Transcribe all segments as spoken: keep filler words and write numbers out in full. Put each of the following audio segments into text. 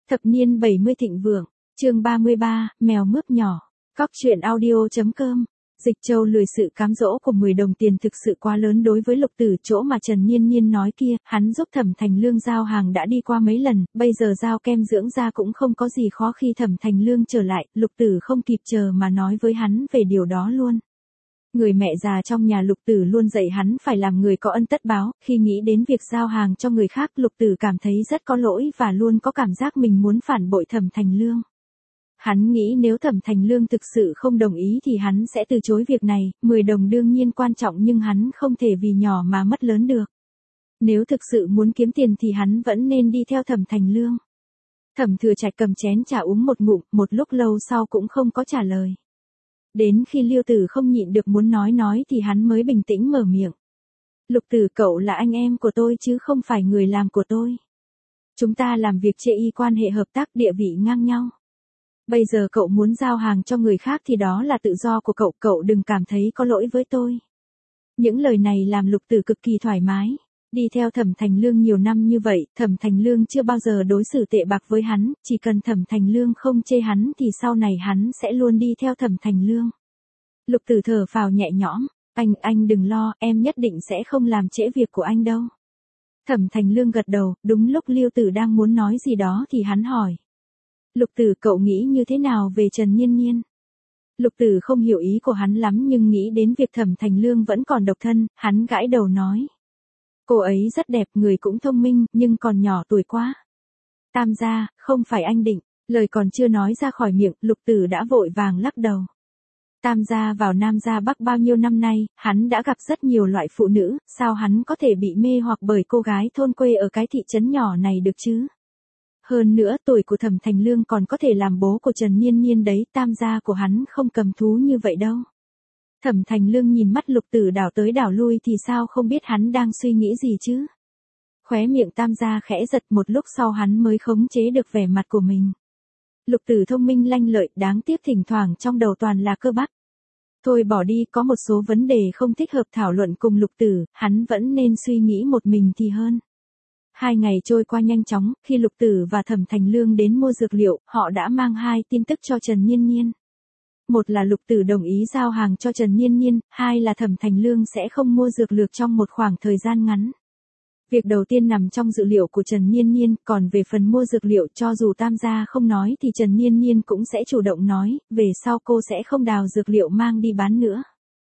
Thập niên bảy mươi thịnh vượng, chương ba mươi ba, mèo mướp nhỏ. Cóc truyện audio.com. Dịch Châu lười sự cám dỗ của mười đồng tiền thực sự quá lớn đối với Lục Tử, chỗ mà Trần Nhiên Nhiên nói kia, hắn giúp Thẩm Thành Lương giao hàng đã đi qua mấy lần, bây giờ giao kem dưỡng da cũng không có gì khó khi Thẩm Thành Lương trở lại, Lục Tử không kịp chờ mà nói với hắn về điều đó luôn. Người mẹ già trong nhà Lục Tử luôn dạy hắn phải làm người có ân tất báo, khi nghĩ đến việc giao hàng cho người khác Lục Tử cảm thấy rất có lỗi và luôn có cảm giác mình muốn phản bội Thẩm Thành Lương. Hắn nghĩ nếu Thẩm Thành Lương thực sự không đồng ý thì hắn sẽ từ chối việc này, mười đồng đương nhiên quan trọng nhưng hắn không thể vì nhỏ mà mất lớn được. Nếu thực sự muốn kiếm tiền thì hắn vẫn nên đi theo Thẩm Thành Lương. Thẩm Thừa Trạch cầm chén trà uống một ngụm, một lúc lâu sau cũng không có trả lời. Đến khi Liêu Tử không nhịn được muốn nói nói thì hắn mới bình tĩnh mở miệng. Lục Tử, cậu là anh em của tôi chứ không phải người làm của tôi. Chúng ta làm việc chê y quan hệ hợp tác địa vị ngang nhau. Bây giờ cậu muốn giao hàng cho người khác thì đó là tự do của cậu, cậu đừng cảm thấy có lỗi với tôi. Những lời này làm Lục Tử cực kỳ thoải mái. Đi theo Thẩm Thành Lương nhiều năm như vậy, Thẩm Thành Lương chưa bao giờ đối xử tệ bạc với hắn, chỉ cần Thẩm Thành Lương không chê hắn thì sau này hắn sẽ luôn đi theo Thẩm Thành Lương. Lục Tử thở phào nhẹ nhõm, anh, anh đừng lo, em nhất định sẽ không làm trễ việc của anh đâu. Thẩm Thành Lương gật đầu, đúng lúc Liêu Tử đang muốn nói gì đó thì hắn hỏi. Lục Tử, cậu nghĩ như thế nào về Trần Nhiên Nhiên? Lục Tử không hiểu ý của hắn lắm nhưng nghĩ đến việc Thẩm Thành Lương vẫn còn độc thân, hắn gãi đầu nói. Cô ấy rất đẹp, người cũng thông minh, nhưng còn nhỏ tuổi quá. Tam gia, không phải anh định, lời còn chưa nói ra khỏi miệng, Lục Tử đã vội vàng lắc đầu. Tam gia vào Nam gia Bắc bao nhiêu năm nay, hắn đã gặp rất nhiều loại phụ nữ, sao hắn có thể bị mê hoặc bởi cô gái thôn quê ở cái thị trấn nhỏ này được chứ? Hơn nữa tuổi của Thẩm Thành Lương còn có thể làm bố của Trần Nhiên Nhiên đấy, tam gia của hắn không cầm thú như vậy đâu. Thẩm Thành Lương nhìn mắt Lục Tử đảo tới đảo lui thì sao không biết hắn đang suy nghĩ gì chứ? Khóe miệng tam gia khẽ giật, một lúc sau hắn mới khống chế được vẻ mặt của mình. Lục Tử thông minh lanh lợi, đáng tiếc thỉnh thoảng trong đầu toàn là cơ bắp. Thôi bỏ đi, có một số vấn đề không thích hợp thảo luận cùng Lục Tử, hắn vẫn nên suy nghĩ một mình thì hơn. Hai ngày trôi qua nhanh chóng, khi Lục Tử và Thẩm Thành Lương đến mua dược liệu, họ đã mang hai tin tức cho Trần Nhiên Nhiên. Một là Lục Tử đồng ý giao hàng cho Trần Nhiên Nhiên, hai là Thẩm Thành Lương sẽ không mua dược lược trong một khoảng thời gian ngắn. Việc đầu tiên nằm trong dự liệu của Trần Nhiên Nhiên, còn về phần mua dược liệu cho dù tam gia không nói thì Trần Nhiên Nhiên cũng sẽ chủ động nói, về sau cô sẽ không đào dược liệu mang đi bán nữa.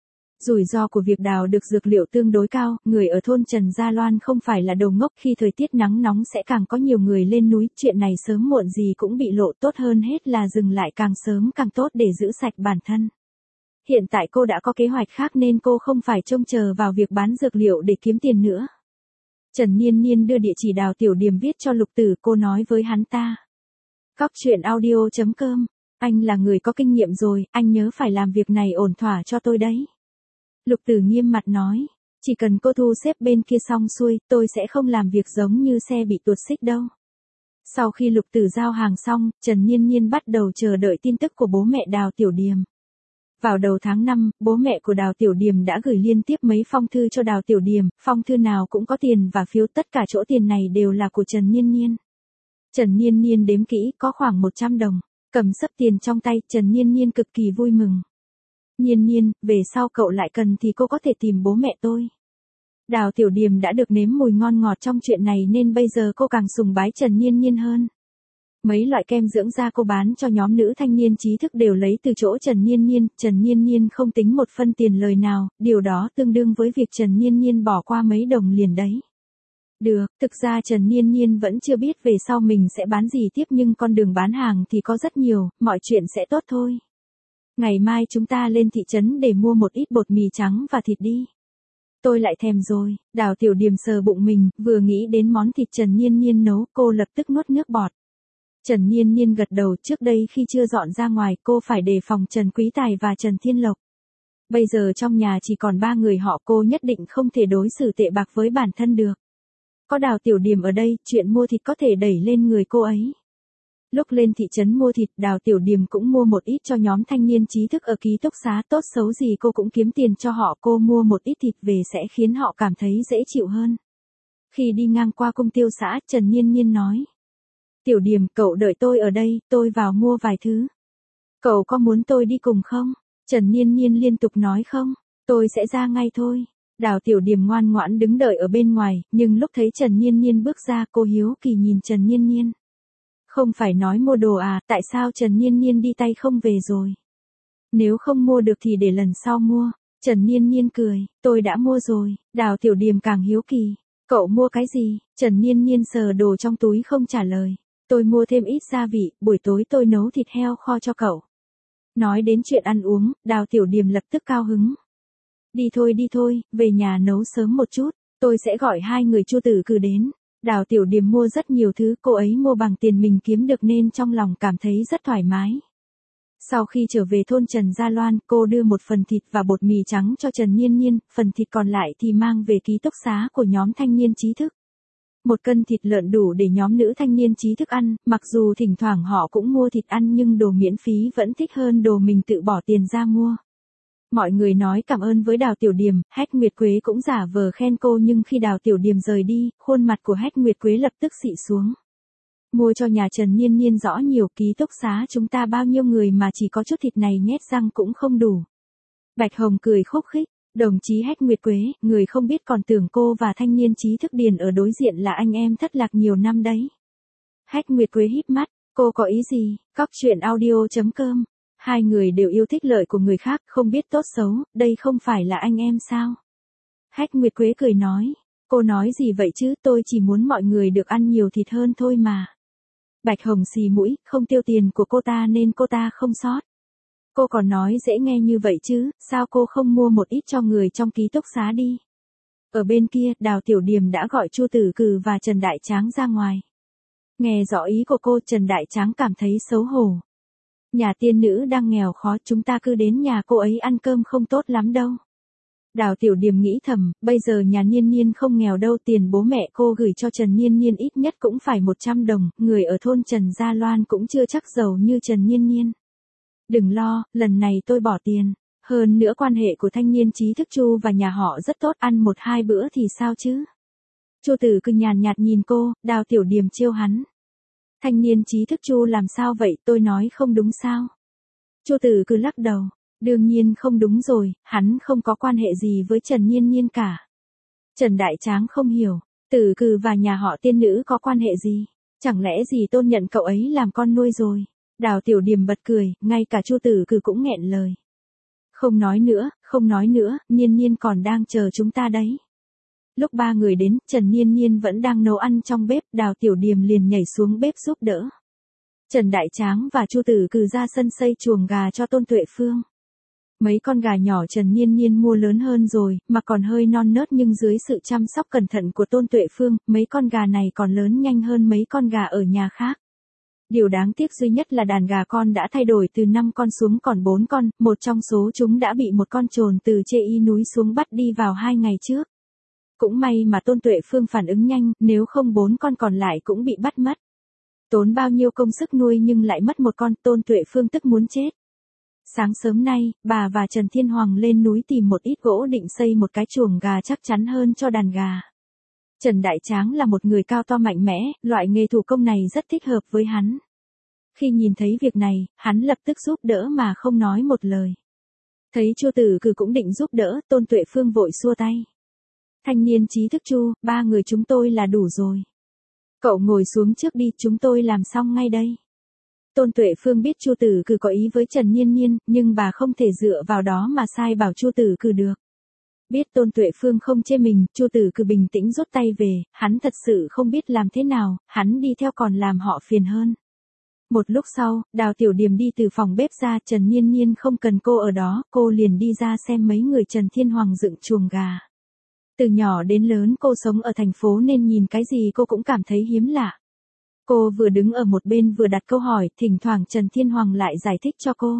Rủi ro của việc đào được dược liệu tương đối cao, người ở thôn Trần Gia Loan không phải là đồ ngốc, khi thời tiết nắng nóng sẽ càng có nhiều người lên núi, chuyện này sớm muộn gì cũng bị lộ, tốt hơn hết là dừng lại càng sớm càng tốt để giữ sạch bản thân. Hiện tại cô đã có kế hoạch khác nên cô không phải trông chờ vào việc bán dược liệu để kiếm tiền nữa. Trần Nhiên Nhiên đưa địa chỉ Đào Tiểu Điềm viết cho Lục Tử, cô nói với hắn ta. Cóc truyện audio.com, anh là người có kinh nghiệm rồi, anh nhớ phải làm việc này ổn thỏa cho tôi đấy. Lục Tử nghiêm mặt nói, chỉ cần cô thu xếp bên kia xong xuôi, tôi sẽ không làm việc giống như xe bị tuột xích đâu. Sau khi Lục Tử giao hàng xong, Trần Nhiên Nhiên bắt đầu chờ đợi tin tức của bố mẹ Đào Tiểu Điềm. Vào đầu tháng năm, bố mẹ của Đào Tiểu Điềm đã gửi liên tiếp mấy phong thư cho Đào Tiểu Điềm, phong thư nào cũng có tiền và phiếu, tất cả chỗ tiền này đều là của Trần Nhiên Nhiên. Trần Nhiên Nhiên đếm kỹ, có khoảng một trăm đồng, cầm sấp tiền trong tay, Trần Nhiên Nhiên cực kỳ vui mừng. Nhiên Nhiên, về sau cậu lại cần thì cô có thể tìm bố mẹ tôi. Đào Tiểu Điềm đã được nếm mùi ngon ngọt trong chuyện này nên bây giờ cô càng sùng bái Trần Nhiên Nhiên hơn. Mấy loại kem dưỡng da cô bán cho nhóm nữ thanh niên trí thức đều lấy từ chỗ Trần Nhiên Nhiên, Trần Nhiên Nhiên không tính một phân tiền lời nào, điều đó tương đương với việc Trần Nhiên Nhiên bỏ qua mấy đồng liền đấy. Được, thực ra Trần Nhiên Nhiên vẫn chưa biết về sau mình sẽ bán gì tiếp nhưng con đường bán hàng thì có rất nhiều, mọi chuyện sẽ tốt thôi. Ngày mai chúng ta lên thị trấn để mua một ít bột mì trắng và thịt đi. Tôi lại thèm rồi, Đào Tiểu Điềm sờ bụng mình, vừa nghĩ đến món thịt Trần Nhiên Nhiên nấu, cô lập tức nuốt nước bọt. Trần Nhiên Nhiên gật đầu, trước đây khi chưa dọn ra ngoài cô phải đề phòng Trần Quý Tài và Trần Thiên Lộc. Bây giờ trong nhà chỉ còn ba người họ, cô nhất định không thể đối xử tệ bạc với bản thân được. Có Đào Tiểu Điềm ở đây, chuyện mua thịt có thể đẩy lên người cô ấy. Lúc lên thị trấn mua thịt, Đào Tiểu Điềm cũng mua một ít cho nhóm thanh niên trí thức ở ký túc xá, tốt xấu gì cô cũng kiếm tiền cho họ, cô mua một ít thịt về sẽ khiến họ cảm thấy dễ chịu hơn. Khi đi ngang qua cung tiêu xã, Trần Nhiên Nhiên nói. Tiểu Điềm, cậu đợi tôi ở đây, tôi vào mua vài thứ. Cậu có muốn tôi đi cùng không? Trần Niên Niên liên tục nói không, tôi sẽ ra ngay thôi. Đào Tiểu Điềm ngoan ngoãn đứng đợi ở bên ngoài, nhưng lúc thấy Trần Niên Niên bước ra, cô hiếu kỳ nhìn Trần Niên Niên. Không phải nói mua đồ à, tại sao Trần Niên Niên đi tay không về rồi? Nếu không mua được thì để lần sau mua. Trần Niên Niên cười, tôi đã mua rồi. Đào Tiểu Điềm càng hiếu kỳ. Cậu mua cái gì? Trần Niên Niên sờ đồ trong túi không trả lời. Tôi mua thêm ít gia vị, buổi tối tôi nấu thịt heo kho cho cậu. Nói đến chuyện ăn uống, Đào Tiểu Điềm lập tức cao hứng. Đi thôi đi thôi, về nhà nấu sớm một chút, tôi sẽ gọi hai người Chu Tử Cừ đến. Đào Tiểu Điềm mua rất nhiều thứ, cô ấy mua bằng tiền mình kiếm được nên trong lòng cảm thấy rất thoải mái. Sau khi trở về thôn Trần Gia Loan, cô đưa một phần thịt và bột mì trắng cho Trần Niên Niên, phần thịt còn lại thì mang về ký túc xá của nhóm thanh niên trí thức. Một cân thịt lợn đủ để nhóm nữ thanh niên trí thức ăn, mặc dù thỉnh thoảng họ cũng mua thịt ăn nhưng đồ miễn phí vẫn thích hơn đồ mình tự bỏ tiền ra mua. Mọi người nói cảm ơn với Đào Tiểu Điềm, Hách Nguyệt Quế cũng giả vờ khen cô nhưng khi Đào Tiểu Điềm rời đi, khuôn mặt của Hách Nguyệt Quế lập tức xị xuống. Mua cho nhà Trần Niên Niên rõ nhiều, ký túc xá chúng ta bao nhiêu người mà chỉ có chút thịt này nhét răng cũng không đủ. Bạch Hồng cười khúc khích, đồng chí Hách Nguyệt Quế, người không biết còn tưởng cô và thanh niên trí thức Điền ở đối diện là anh em thất lạc nhiều năm đấy. Hách Nguyệt Quế híp mắt, cô có ý gì? Cóc truyện audio chấm com. Hai người đều yêu thích lợi của người khác, không biết tốt xấu, đây không phải là anh em sao? Hách Nguyệt Quế cười nói, cô nói gì vậy chứ, tôi chỉ muốn mọi người được ăn nhiều thịt hơn thôi mà. Bạch Hồng xì mũi, không tiêu tiền của cô ta nên cô ta không sót. Cô còn nói dễ nghe như vậy chứ, sao cô không mua một ít cho người trong ký túc xá đi? Ở bên kia, Đào Tiểu Điềm đã gọi Chu Tử Cừ và Trần Đại Tráng ra ngoài. Nghe rõ ý của cô, Trần Đại Tráng cảm thấy xấu hổ. Nhà tiên nữ đang nghèo khó, chúng ta cứ đến nhà cô ấy ăn cơm không tốt lắm đâu. Đào Tiểu Điềm nghĩ thầm, bây giờ nhà Niên Niên không nghèo đâu, tiền bố mẹ cô gửi cho Trần Niên Niên ít nhất cũng phải một trăm đồng, người ở thôn Trần Gia Loan cũng chưa chắc giàu như Trần Niên Niên. Đừng lo, lần này tôi bỏ tiền. Hơn nữa quan hệ của thanh niên trí thức Chu và nhà họ rất tốt, ăn một hai bữa thì sao chứ? Chu Tử Cừ nhàn nhạt nhìn cô, Đào Tiểu Điềm trêu hắn. Thanh niên trí thức Chu làm sao vậy, tôi nói không đúng sao? Chu Tử Cừ lắc đầu, đương nhiên không đúng rồi, hắn không có quan hệ gì với Trần Niên Niên cả. Trần Đại Tráng không hiểu, Tử Cừ và nhà họ tiên nữ có quan hệ gì? Chẳng lẽ gì Tôn nhận cậu ấy làm con nuôi rồi? Đào Tiểu Điềm bật cười, ngay cả Chu Tử Cừ cũng nghẹn lời. Không nói nữa, không nói nữa, Niên Niên còn đang chờ chúng ta đấy. Lúc ba người đến, Trần Niên Niên vẫn đang nấu ăn trong bếp, Đào Tiểu Điềm liền nhảy xuống bếp giúp đỡ. Trần Đại Tráng và Chu Tử Cừ ra sân xây chuồng gà cho Tôn Tuệ Phương. Mấy con gà nhỏ Trần Niên Niên mua lớn hơn rồi, mà còn hơi non nớt nhưng dưới sự chăm sóc cẩn thận của Tôn Tuệ Phương, mấy con gà này còn lớn nhanh hơn mấy con gà ở nhà khác. Điều đáng tiếc duy nhất là đàn gà con đã thay đổi từ năm con xuống còn bốn con, một trong số chúng đã bị một con trồn từ Chê Y núi xuống bắt đi vào hai ngày trước. Cũng may mà Tôn Tuệ Phương phản ứng nhanh, nếu không bốn con còn lại cũng bị bắt mất. Tốn bao nhiêu công sức nuôi nhưng lại mất một con, Tôn Tuệ Phương tức muốn chết. Sáng sớm nay, bà và Trần Thiên Hoàng lên núi tìm một ít gỗ định xây một cái chuồng gà chắc chắn hơn cho đàn gà. Trần Đại Tráng là một người cao to mạnh mẽ, loại nghề thủ công này rất thích hợp với hắn. Khi nhìn thấy việc này, hắn lập tức giúp đỡ mà không nói một lời. Thấy Chu Tử Cừ cũng định giúp đỡ, Tôn Tuệ Phương vội xua tay. Thanh niên trí thức Chu, ba người chúng tôi là đủ rồi. Cậu ngồi xuống trước đi, chúng tôi làm xong ngay đây. Tôn Tuệ Phương biết Chu Tử Cừ có ý với Trần Niên Niên, nhưng bà không thể dựa vào đó mà sai bảo Chu Tử Cừ được. Biết Tôn Tuệ Phương không chê mình, Chu Tử Cừ bình tĩnh rút tay về, hắn thật sự không biết làm thế nào, hắn đi theo còn làm họ phiền hơn. Một lúc sau, Đào Tiểu Điềm đi từ phòng bếp ra, Trần Niên Niên không cần cô ở đó, cô liền đi ra xem mấy người Trần Thiên Hoàng dựng chuồng gà. Từ nhỏ đến lớn cô sống ở thành phố nên nhìn cái gì cô cũng cảm thấy hiếm lạ. Cô vừa đứng ở một bên vừa đặt câu hỏi, thỉnh thoảng Trần Thiên Hoàng lại giải thích cho cô.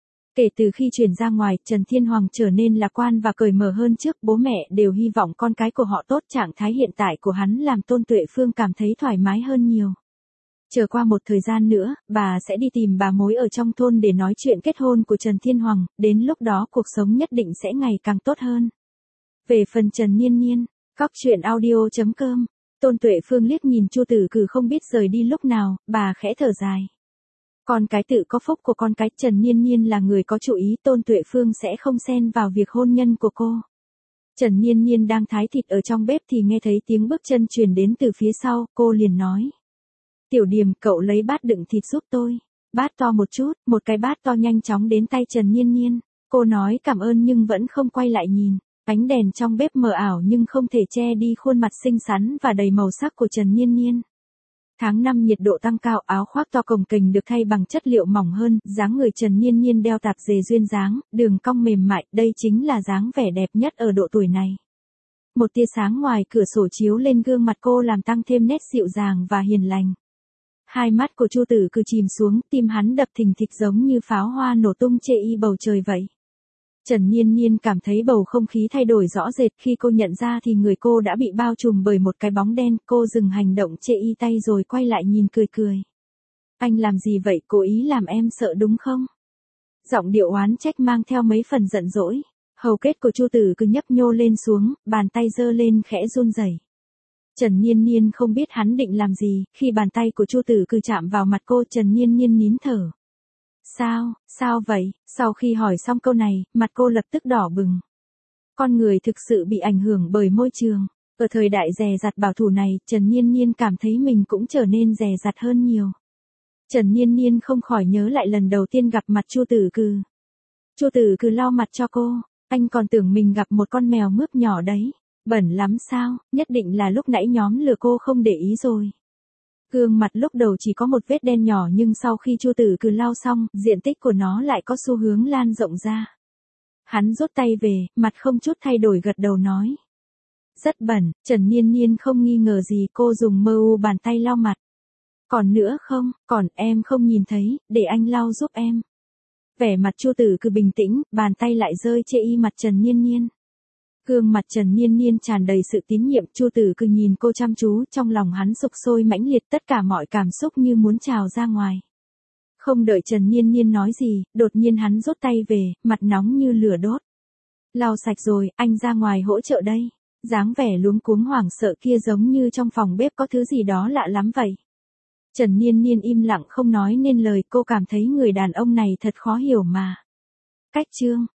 Kể từ khi chuyển ra ngoài, Trần Thiên Hoàng trở nên lạc quan và cởi mở hơn trước, bố mẹ đều hy vọng con cái của họ tốt, trạng thái hiện tại của hắn làm Tôn Tuệ Phương cảm thấy thoải mái hơn nhiều. Chờ qua một thời gian nữa, bà sẽ đi tìm bà mối ở trong thôn để nói chuyện kết hôn của Trần Thiên Hoàng, đến lúc đó cuộc sống nhất định sẽ ngày càng tốt hơn. Về phần Trần Niên Niên, cóc truyện audio chấm com Tôn Tuệ Phương liếc nhìn Chu Tử Cử không biết rời đi lúc nào, bà khẽ thở dài. Con cái tự có phúc của con cái, Trần Niên Niên là người có chủ ý, Tôn Tuệ Phương sẽ không xen vào việc hôn nhân của cô. Trần Niên Niên đang thái thịt ở trong bếp thì nghe thấy tiếng bước chân truyền đến từ phía sau, cô liền nói. Tiểu Điềm, cậu lấy bát đựng thịt giúp tôi. Bát to một chút, một cái bát to nhanh chóng đến tay Trần Niên Niên. Cô nói cảm ơn nhưng vẫn không quay lại nhìn. Ánh đèn trong bếp mờ ảo nhưng không thể che đi khuôn mặt xinh xắn và đầy màu sắc của Trần Niên Niên. Tháng năm nhiệt độ tăng cao, áo khoác to cồng kềnh được thay bằng chất liệu mỏng hơn, dáng người Trần Niên Niên đeo tạp dề duyên dáng, đường cong mềm mại, đây chính là dáng vẻ đẹp nhất ở độ tuổi này. Một tia sáng ngoài cửa sổ chiếu lên gương mặt cô làm tăng thêm nét dịu dàng và hiền lành. Hai mắt của Chu Tử Cử chìm xuống, tim hắn đập thình thịch giống như pháo hoa nổ tung chê y bầu trời vậy. Trần Niên Niên cảm thấy bầu không khí thay đổi rõ rệt, khi cô nhận ra thì người cô đã bị bao trùm bởi một cái bóng đen, cô dừng hành động chê y tay rồi quay lại nhìn cười cười. Anh làm gì vậy, cố ý làm em sợ đúng không? Giọng điệu oán trách mang theo mấy phần giận dỗi. Hầu kết của Chu Tử Cử nhấp nhô lên xuống, bàn tay giơ lên khẽ run rẩy. Trần Niên Niên không biết hắn định làm gì, khi bàn tay của Chu Tử Cử chạm vào mặt cô, Trần Niên Niên nín thở. Sao, sao vậy? Sau khi hỏi xong câu này, mặt cô lập tức đỏ bừng. Con người thực sự bị ảnh hưởng bởi môi trường. Ở thời đại dè dặt bảo thủ này, Trần Niên Niên cảm thấy mình cũng trở nên dè dặt hơn nhiều. Trần Niên Niên không khỏi nhớ lại lần đầu tiên gặp mặt Chu Tử Cử. Chu Tử Cử lau mặt cho cô, anh còn tưởng mình gặp một con mèo mướp nhỏ đấy. Bẩn lắm sao, nhất định là lúc nãy nhóm lừa cô không để ý rồi. Gương mặt lúc đầu chỉ có một vết đen nhỏ nhưng sau khi Chu Tử Cử lau xong, diện tích của nó lại có xu hướng lan rộng ra. Hắn rút tay về, mặt không chút thay đổi gật đầu nói. Rất bẩn, Trần Niên Niên không nghi ngờ gì, cô dùng mơ u bàn tay lau mặt. Còn nữa không, còn em không nhìn thấy, để anh lau giúp em. Vẻ mặt Chu Tử Cử bình tĩnh, bàn tay lại rơi chê y mặt Trần Niên Niên. Gương mặt Trần Niên Niên tràn đầy sự tín nhiệm, Chu Tử Cử nhìn cô chăm chú, trong lòng hắn sục sôi mãnh liệt, tất cả mọi cảm xúc như muốn trào ra ngoài. Không đợi Trần Niên Niên nói gì, đột nhiên hắn rút tay về, mặt nóng như lửa đốt. Lau sạch rồi, anh ra ngoài hỗ trợ đây. Dáng vẻ luống cuống hoảng sợ kia giống như trong phòng bếp có thứ gì đó lạ lắm vậy. Trần Niên Niên im lặng không nói nên lời, cô cảm thấy người đàn ông này thật khó hiểu mà. Cách chương